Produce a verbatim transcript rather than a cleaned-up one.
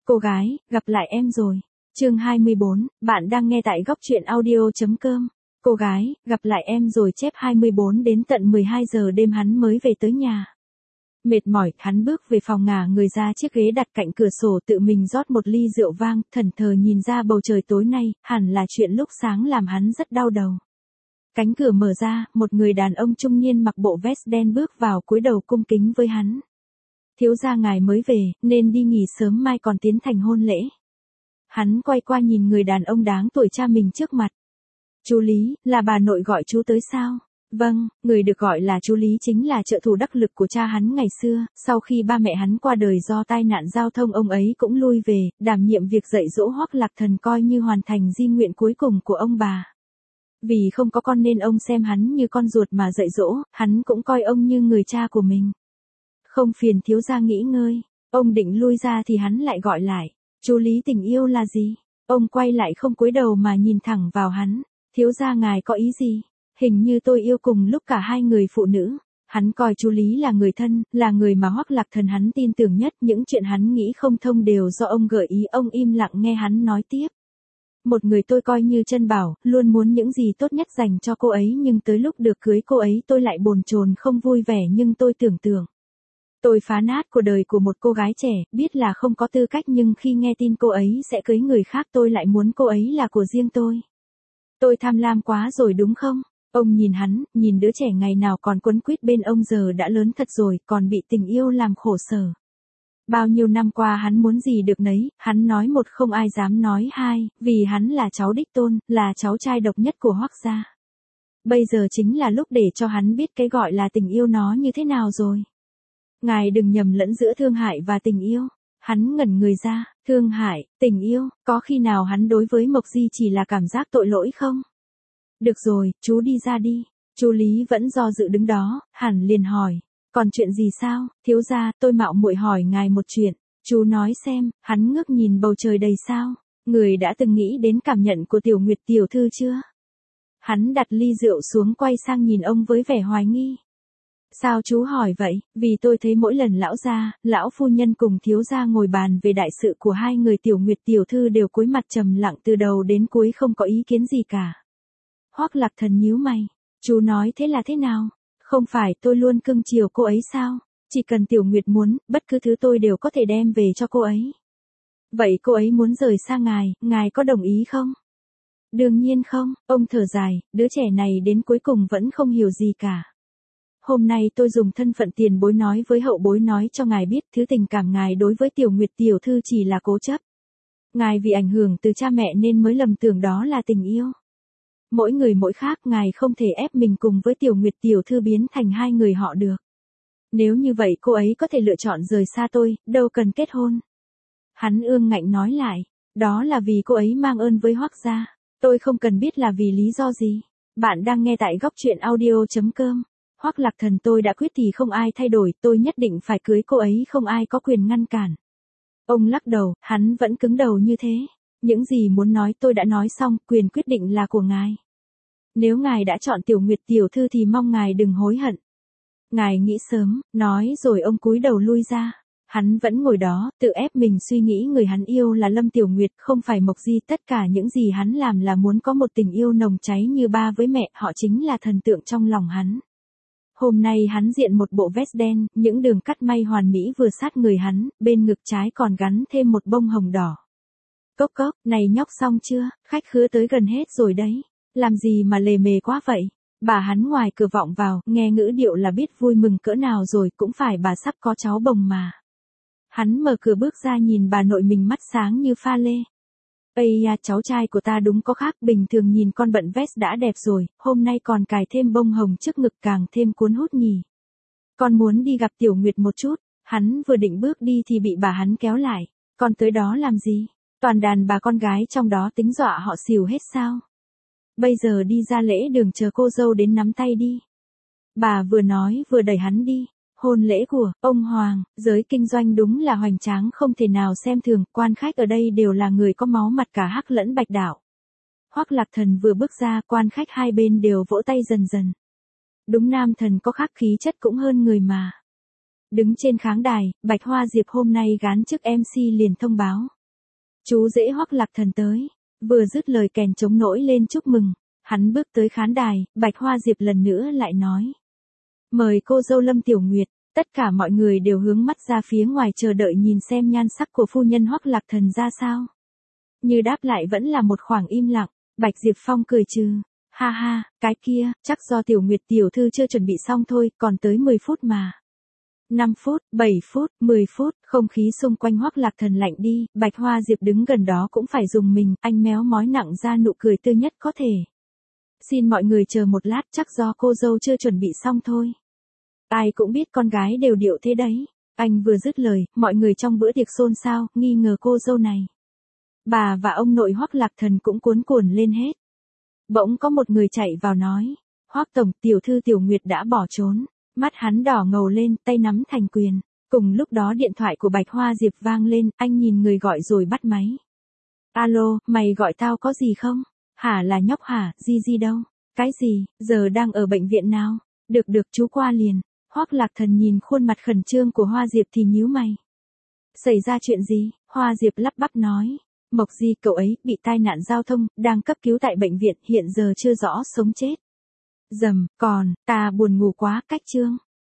Cô gái, gặp lại em rồi. Chương hai mươi bốn, bạn đang nghe tại góc truyện audio.com. Cô gái, gặp lại em rồi chép hai mươi bốn đến tận mười hai giờ đêm hắn mới về tới nhà. Mệt mỏi, hắn bước về phòng ngả người ra chiếc ghế đặt cạnh cửa sổ tự mình rót một ly rượu vang, thẫn thờ nhìn ra bầu trời tối nay, hẳn là chuyện lúc sáng làm hắn rất đau đầu. Cánh cửa mở ra, một người đàn ông trung niên mặc bộ vest đen bước vào cúi đầu cung kính với hắn. Thiếu gia ngài mới về, nên đi nghỉ sớm mai còn tiến hành hôn lễ. Hắn quay qua nhìn người đàn ông đáng tuổi cha mình trước mặt. Chú Lý, là bà nội gọi chú tới sao? Vâng, người được gọi là chú Lý chính là trợ thủ đắc lực của cha hắn ngày xưa, sau khi ba mẹ hắn qua đời do tai nạn giao thông ông ấy cũng lui về, đảm nhiệm việc dạy dỗ Hoắc Lạc Thần coi như hoàn thành di nguyện cuối cùng của ông bà. Vì không có con nên ông xem hắn như con ruột mà dạy dỗ, hắn cũng coi ông như người cha của mình. Không phiền thiếu gia nghỉ ngơi, ông định lui ra thì hắn lại gọi lại. Chú Lý tình yêu là gì? Ông quay lại không cúi đầu mà nhìn thẳng vào hắn. Thiếu gia ngài có ý gì? Hình như tôi yêu cùng lúc cả hai người phụ nữ. Hắn coi chú Lý là người thân, là người mà Hoắc Lạc Thần hắn tin tưởng nhất. Những chuyện hắn nghĩ không thông đều do ông gợi ý, ông im lặng nghe hắn nói tiếp. Một người tôi coi như chân bảo, luôn muốn những gì tốt nhất dành cho cô ấy, nhưng tới lúc được cưới cô ấy tôi lại bồn chồn không vui vẻ. Nhưng tôi tưởng tượng tôi phá nát cuộc đời của một cô gái trẻ, biết là không có tư cách, nhưng khi nghe tin cô ấy sẽ cưới người khác tôi lại muốn cô ấy là của riêng tôi. Tôi tham lam quá rồi đúng không? Ông nhìn hắn, nhìn đứa trẻ ngày nào còn quấn quýt bên ông giờ đã lớn thật rồi, còn bị tình yêu làm khổ sở. Bao nhiêu năm qua hắn muốn gì được nấy, hắn nói một không ai dám nói hai, vì hắn là cháu đích tôn, là cháu trai độc nhất của Hoắc gia. Bây giờ chính là lúc để cho hắn biết cái gọi là tình yêu nó như thế nào rồi. Ngài đừng nhầm lẫn giữa thương hại và tình yêu. Hắn ngẩn người ra, thương hại, tình yêu, có khi nào hắn đối với Mộc Di chỉ là cảm giác tội lỗi không? Được rồi, chú đi ra đi. Chú Lý vẫn do dự đứng đó, hẳn liền hỏi. Còn chuyện gì sao, thiếu gia, tôi mạo muội hỏi ngài một chuyện. Chú nói xem, hắn ngước nhìn bầu trời đầy sao. Người đã từng nghĩ đến cảm nhận của Tiểu Nguyệt tiểu thư chưa? Hắn đặt ly rượu xuống quay sang nhìn ông với vẻ hoài nghi. Sao chú hỏi vậy? Vì tôi thấy mỗi lần lão gia, lão phu nhân cùng thiếu gia ngồi bàn về đại sự của hai người Tiểu Nguyệt tiểu thư đều cúi mặt trầm lặng từ đầu đến cuối không có ý kiến gì cả. Hoắc Lạc Thần nhíu mày. Chú nói thế là thế nào? Không phải tôi luôn cưng chiều cô ấy sao? Chỉ cần Tiểu Nguyệt muốn, bất cứ thứ tôi đều có thể đem về cho cô ấy. Vậy cô ấy muốn rời xa ngài, ngài có đồng ý không? Đương nhiên không, ông thở dài, đứa trẻ này đến cuối cùng vẫn không hiểu gì cả. Hôm nay tôi dùng thân phận tiền bối nói với hậu bối nói cho ngài biết thứ tình cảm ngài đối với Tiểu Nguyệt tiểu thư chỉ là cố chấp. Ngài vì ảnh hưởng từ cha mẹ nên mới lầm tưởng đó là tình yêu. Mỗi người mỗi khác, ngài không thể ép mình cùng với Tiểu Nguyệt tiểu thư biến thành hai người họ được. Nếu như vậy cô ấy có thể lựa chọn rời xa tôi, đâu cần kết hôn. Hắn ương ngạnh nói lại, đó là vì cô ấy mang ơn với Hoắc gia. Tôi không cần biết là vì lý do gì. Bạn đang nghe tại góc truyện audio.com. Hoắc Lạc Thần tôi đã quyết thì không ai thay đổi, tôi nhất định phải cưới cô ấy, không ai có quyền ngăn cản. Ông lắc đầu, hắn vẫn cứng đầu như thế. Những gì muốn nói tôi đã nói xong, quyền quyết định là của ngài. Nếu ngài đã chọn Tiểu Nguyệt tiểu thư thì mong ngài đừng hối hận. Ngài nghĩ sớm, nói rồi ông cúi đầu lui ra. Hắn vẫn ngồi đó, tự ép mình suy nghĩ người hắn yêu là Lâm Tiểu Nguyệt, không phải Mộc Di. Tất cả những gì hắn làm là muốn có một tình yêu nồng cháy như ba với mẹ, họ chính là thần tượng trong lòng hắn. Hôm nay hắn diện một bộ vest đen, những đường cắt may hoàn mỹ vừa sát người hắn, bên ngực trái còn gắn thêm một bông hồng đỏ. Cốc cốc, này nhóc xong chưa, khách khứa tới gần hết rồi đấy. Làm gì mà lề mề quá vậy? Bà hắn ngoài cửa vọng vào, nghe ngữ điệu là biết vui mừng cỡ nào rồi, cũng phải bà sắp có cháu bồng mà. Hắn mở cửa bước ra nhìn bà nội mình mắt sáng như pha lê. Ây da, cháu trai của ta đúng có khác, bình thường nhìn con bận vest đã đẹp rồi, hôm nay còn cài thêm bông hồng trước ngực càng thêm cuốn hút nhỉ. Con muốn đi gặp Tiểu Nguyệt một chút, hắn vừa định bước đi thì bị bà hắn kéo lại. Con tới đó làm gì? Toàn đàn bà con gái trong đó tính dọa họ xỉu hết sao? Bây giờ đi ra lễ đường chờ cô dâu đến nắm tay đi. Bà vừa nói vừa đẩy hắn đi. Hôn lễ của ông Hoàng, giới kinh doanh đúng là hoành tráng không thể nào xem thường, quan khách ở đây đều là người có máu mặt cả Hắc lẫn Bạch đạo. Hoắc Lạc Thần vừa bước ra, quan khách hai bên đều vỗ tay dần dần. Đúng, nam thần có khác khí chất cũng hơn người mà. Đứng trên kháng đài, Bạch Hoa Diệp hôm nay gán chức em xê liền thông báo. Chú rể Hoắc Lạc Thần tới. Vừa dứt lời kèn trống nổi lên chúc mừng. Hắn bước tới khán đài, Bạch Hoa Diệp lần nữa lại nói. Mời cô dâu Lâm Tiểu Nguyệt. Tất cả mọi người đều hướng mắt ra phía ngoài chờ đợi nhìn xem nhan sắc của phu nhân Hoắc Lạc Thần ra sao. Như đáp lại vẫn là một khoảng im lặng. Bạch Diệp Phong cười trừ. Ha ha, cái kia, chắc do Tiểu Nguyệt tiểu thư chưa chuẩn bị xong thôi, còn tới mười phút mà. năm phút, bảy phút, mười phút, không khí xung quanh Hoắc Lạc Thần lạnh đi, Bạch Hoa Diệp đứng gần đó cũng phải dùng mình, anh méo mói nặng ra nụ cười tươi nhất có thể. Xin mọi người chờ một lát, chắc do cô dâu chưa chuẩn bị xong thôi. Ai cũng biết con gái đều điệu thế đấy. Anh vừa dứt lời, mọi người trong bữa tiệc xôn xao, nghi ngờ cô dâu này. Bà và ông nội Hoắc Lạc Thần cũng cuốn cuồng lên hết. Bỗng có một người chạy vào nói, Hoắc tổng, tiểu thư Tiểu Nguyệt đã bỏ trốn. Mắt hắn đỏ ngầu lên, tay nắm thành quyền. Cùng lúc đó điện thoại của Bạch Hoa Diệp vang lên, anh nhìn người gọi rồi bắt máy. Alo, mày gọi tao có gì không? Hả là nhóc hả, Di Di đâu? Cái gì, giờ đang ở bệnh viện nào? Được được chú qua liền. Hoắc Lạc Thần nhìn khuôn mặt khẩn trương của Hoa Diệp thì nhíu mày. Xảy ra chuyện gì? Hoa Diệp lắp bắp nói. Mộc Di cậu ấy bị tai nạn giao thông, đang cấp cứu tại bệnh viện, hiện giờ chưa rõ sống chết. Dầm, còn, ta buồn ngủ quá, cách chương.